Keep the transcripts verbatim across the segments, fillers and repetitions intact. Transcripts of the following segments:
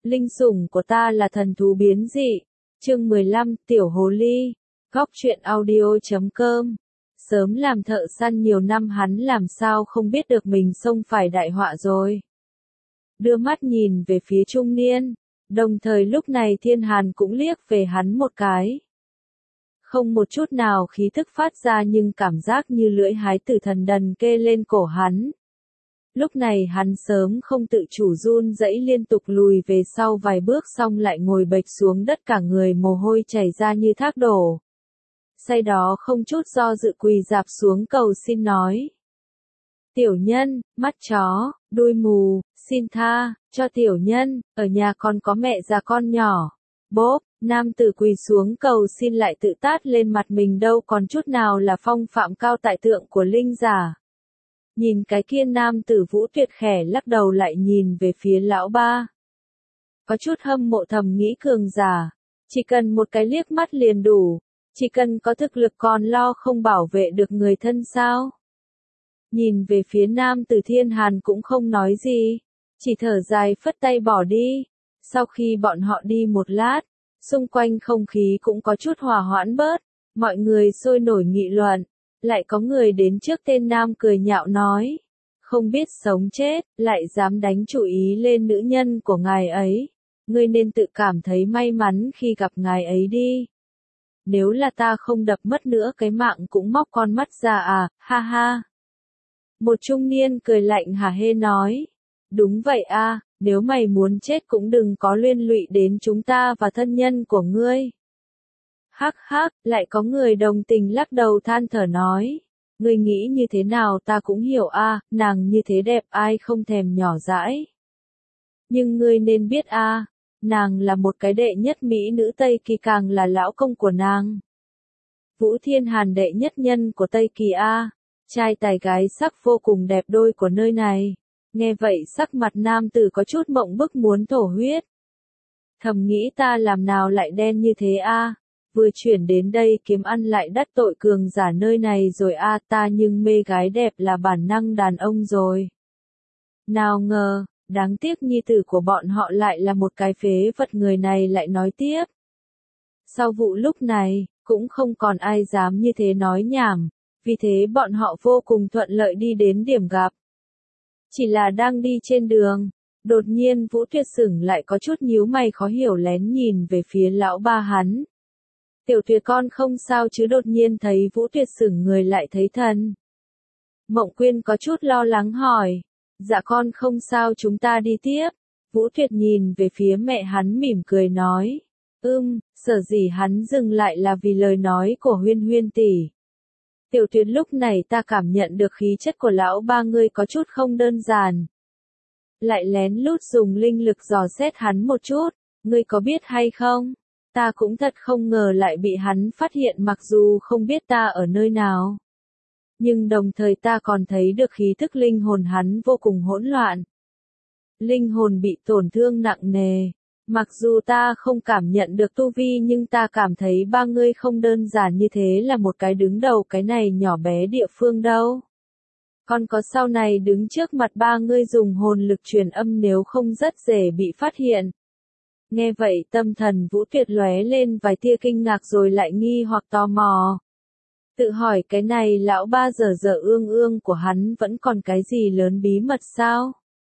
Linh sủng của ta là thần thú biến dị. Chương mười lăm, Tiểu Hồ Ly. Góc truyện audio chấm com. Sớm làm thợ săn nhiều năm hắn làm sao không biết được mình xông phải đại họa rồi. Đưa mắt nhìn về phía trung niên, đồng thời lúc này Thiên Hàn cũng liếc về hắn một cái. Không một chút nào khí thức phát ra nhưng cảm giác như lưỡi hái tử thần đần kê lên cổ hắn. Lúc này hắn sớm không tự chủ run rẩy liên tục lùi về sau vài bước xong lại ngồi bệt xuống đất cả người mồ hôi chảy ra như thác đổ. Sau đó không chút do dự quỳ rạp xuống cầu xin nói. Tiểu nhân, mắt chó, đuôi mù, xin tha, cho tiểu nhân, ở nhà con có mẹ già con nhỏ. Bốp, nam tử quỳ xuống cầu xin lại tự tát lên mặt mình đâu còn chút nào là phong phạm cao tại tượng của linh giả. Nhìn cái kia nam tử Vũ Tuyệt khẽ lắc đầu lại nhìn về phía lão ba. Có chút hâm mộ thầm nghĩ cường giả, chỉ cần một cái liếc mắt liền đủ, chỉ cần có thực lực còn lo không bảo vệ được người thân sao. Nhìn về phía nam tử Thiên Hàn cũng không nói gì, chỉ thở dài phất tay bỏ đi. Sau khi bọn họ đi một lát, xung quanh không khí cũng có chút hòa hoãn bớt, mọi người sôi nổi nghị luận. Lại có người đến trước tên nam cười nhạo nói, không biết sống chết, lại dám đánh chủ ý lên nữ nhân của ngài ấy. Ngươi nên tự cảm thấy may mắn khi gặp ngài ấy đi. Nếu là ta không đập mất nữa cái mạng cũng móc con mắt ra à, ha ha. Một trung niên cười lạnh hả hê nói, đúng vậy a, nếu mày muốn chết cũng đừng có liên lụy đến chúng ta và thân nhân của ngươi. Hắc hắc, lại có người đồng tình lắc đầu than thở nói, ngươi nghĩ như thế nào ta cũng hiểu a, à, nàng như thế đẹp ai không thèm nhỏ dãi. Nhưng ngươi nên biết a, à, nàng là một cái đệ nhất mỹ nữ Tây Kỳ càng là lão công của nàng. Vũ Thiên Hàn đệ nhất nhân của Tây Kỳ a, à, trai tài gái sắc vô cùng đẹp đôi của nơi này. Nghe vậy sắc mặt nam tử có chút mộng bức muốn thổ huyết. Thầm nghĩ ta làm nào lại đen như thế a, à? Vừa chuyển đến đây kiếm ăn lại đắc tội cường giả nơi này rồi a à, ta nhưng mê gái đẹp là bản năng đàn ông rồi. Nào ngờ, đáng tiếc nhi tử của bọn họ lại là một cái phế vật người này lại nói tiếp. Sau vụ lúc này, cũng không còn ai dám như thế nói nhảm, vì thế bọn họ vô cùng thuận lợi đi đến điểm gặp. Chỉ là đang đi trên đường, đột nhiên Vũ Tuyệt sững lại có chút nhíu mày khó hiểu lén nhìn về phía lão ba hắn. Tiểu Tuyệt con không sao chứ đột nhiên thấy Vũ Tuyệt sững người lại thấy thần. Mộng Quyên có chút lo lắng hỏi, dạ con không sao chúng ta đi tiếp. Vũ Tuyệt nhìn về phía mẹ hắn mỉm cười nói, ưm, sở dĩ hắn dừng lại là vì lời nói của Huyên Huyên tỷ. Tiểu Tuyệt lúc này ta cảm nhận được khí chất của lão ba ngươi có chút không đơn giản. Lại lén lút dùng linh lực dò xét hắn một chút, ngươi có biết hay không? Ta cũng thật không ngờ lại bị hắn phát hiện mặc dù không biết ta ở nơi nào. Nhưng đồng thời ta còn thấy được khí thức linh hồn hắn vô cùng hỗn loạn. Linh hồn bị tổn thương nặng nề. Mặc dù ta không cảm nhận được tu vi nhưng ta cảm thấy ba ngươi không đơn giản như thế là một cái đứng đầu cái này nhỏ bé địa phương đâu. Còn có sau này đứng trước mặt ba ngươi dùng hồn lực truyền âm nếu không rất dễ bị phát hiện. Nghe vậy tâm thần Vũ Tuyệt lóe lên vài tia kinh ngạc rồi lại nghi hoặc tò mò. Tự hỏi cái này lão ba giờ giờ ương ương của hắn vẫn còn cái gì lớn bí mật sao?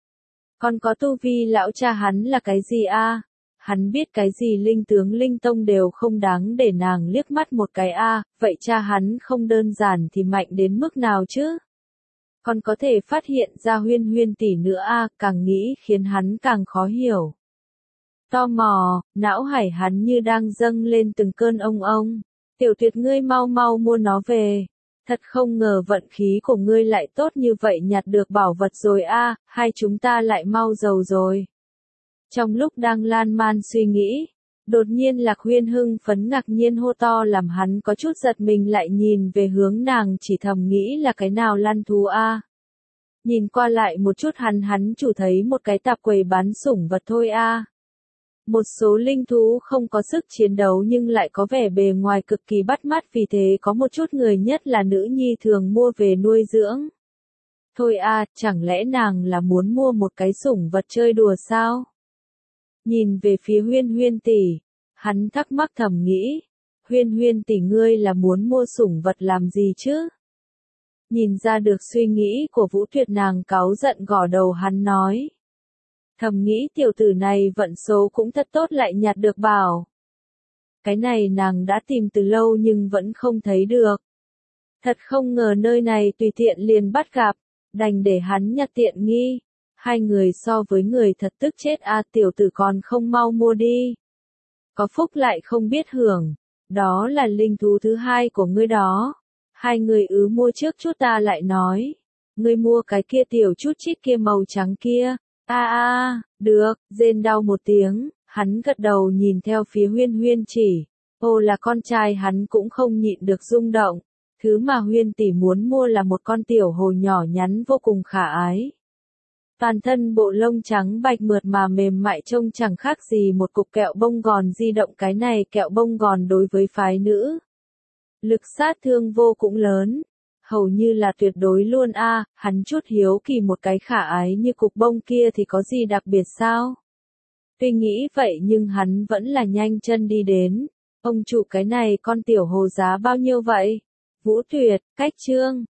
Còn có tu vi lão cha hắn là cái gì a? À? Hắn biết cái gì linh tướng linh tông đều không đáng để nàng liếc mắt một cái a, à, vậy cha hắn không đơn giản thì mạnh đến mức nào chứ? Còn có thể phát hiện ra Huyên Huyên tỷ nữa a, à, càng nghĩ khiến hắn càng khó hiểu. Tò mò, não hải hắn như đang dâng lên từng cơn ông ông. Tiểu Tuyệt ngươi mau mau mua nó về. Thật không ngờ vận khí của ngươi lại tốt như vậy nhặt được bảo vật rồi a, à, hai chúng ta lại mau giàu rồi. Trong lúc đang lan man suy nghĩ, đột nhiên Lạc Huyên hưng phấn ngạc nhiên hô to làm hắn có chút giật mình lại nhìn về hướng nàng chỉ thầm nghĩ là cái nào lăn thú a. À. Nhìn qua lại một chút hắn hắn chủ thấy một cái tạp quầy bán sủng vật thôi a. À. Một số linh thú không có sức chiến đấu nhưng lại có vẻ bề ngoài cực kỳ bắt mắt vì thế có một chút người nhất là nữ nhi thường mua về nuôi dưỡng. Thôi a, à, chẳng lẽ nàng là muốn mua một cái sủng vật chơi đùa sao? Nhìn về phía Huyên Huyên tỷ, hắn thắc mắc thầm nghĩ, Huyên Huyên tỷ ngươi là muốn mua sủng vật làm gì chứ? Nhìn ra được suy nghĩ của Vũ Tuyệt, nàng cáu giận gõ đầu hắn nói. Thầm nghĩ tiểu tử này vận số cũng thật tốt lại nhặt được bảo. Cái này nàng đã tìm từ lâu nhưng vẫn không thấy được. Thật không ngờ nơi này tùy tiện liền bắt gặp, đành để hắn nhặt tiện nghi. Hai người so với người thật tức chết a, tiểu tử còn không mau mua đi. Có phúc lại không biết hưởng, đó là linh thú thứ hai của ngươi đó. Hai người ứ mua trước chút ta lại nói. Ngươi mua cái kia tiểu chút chít kia màu trắng kia. A a, được, rên đau một tiếng, hắn gật đầu nhìn theo phía Huyên Huyên chỉ. Ô là con trai hắn cũng không nhịn được rung động. Thứ mà Huyên tỷ muốn mua là một con tiểu hồ nhỏ nhắn vô cùng khả ái. Toàn thân bộ lông trắng bạch mượt mà mềm mại trông chẳng khác gì một cục kẹo bông gòn di động. Cái này kẹo bông gòn đối với phái nữ, lực sát thương vô cùng lớn, hầu như là tuyệt đối luôn a. À, hắn chút hiếu kỳ một cái khả ái như cục bông kia thì có gì đặc biệt sao? Tuy nghĩ vậy nhưng hắn vẫn là nhanh chân đi đến. Ông chủ cái này con tiểu hồ giá bao nhiêu vậy? Vũ Tuyệt, cách chương.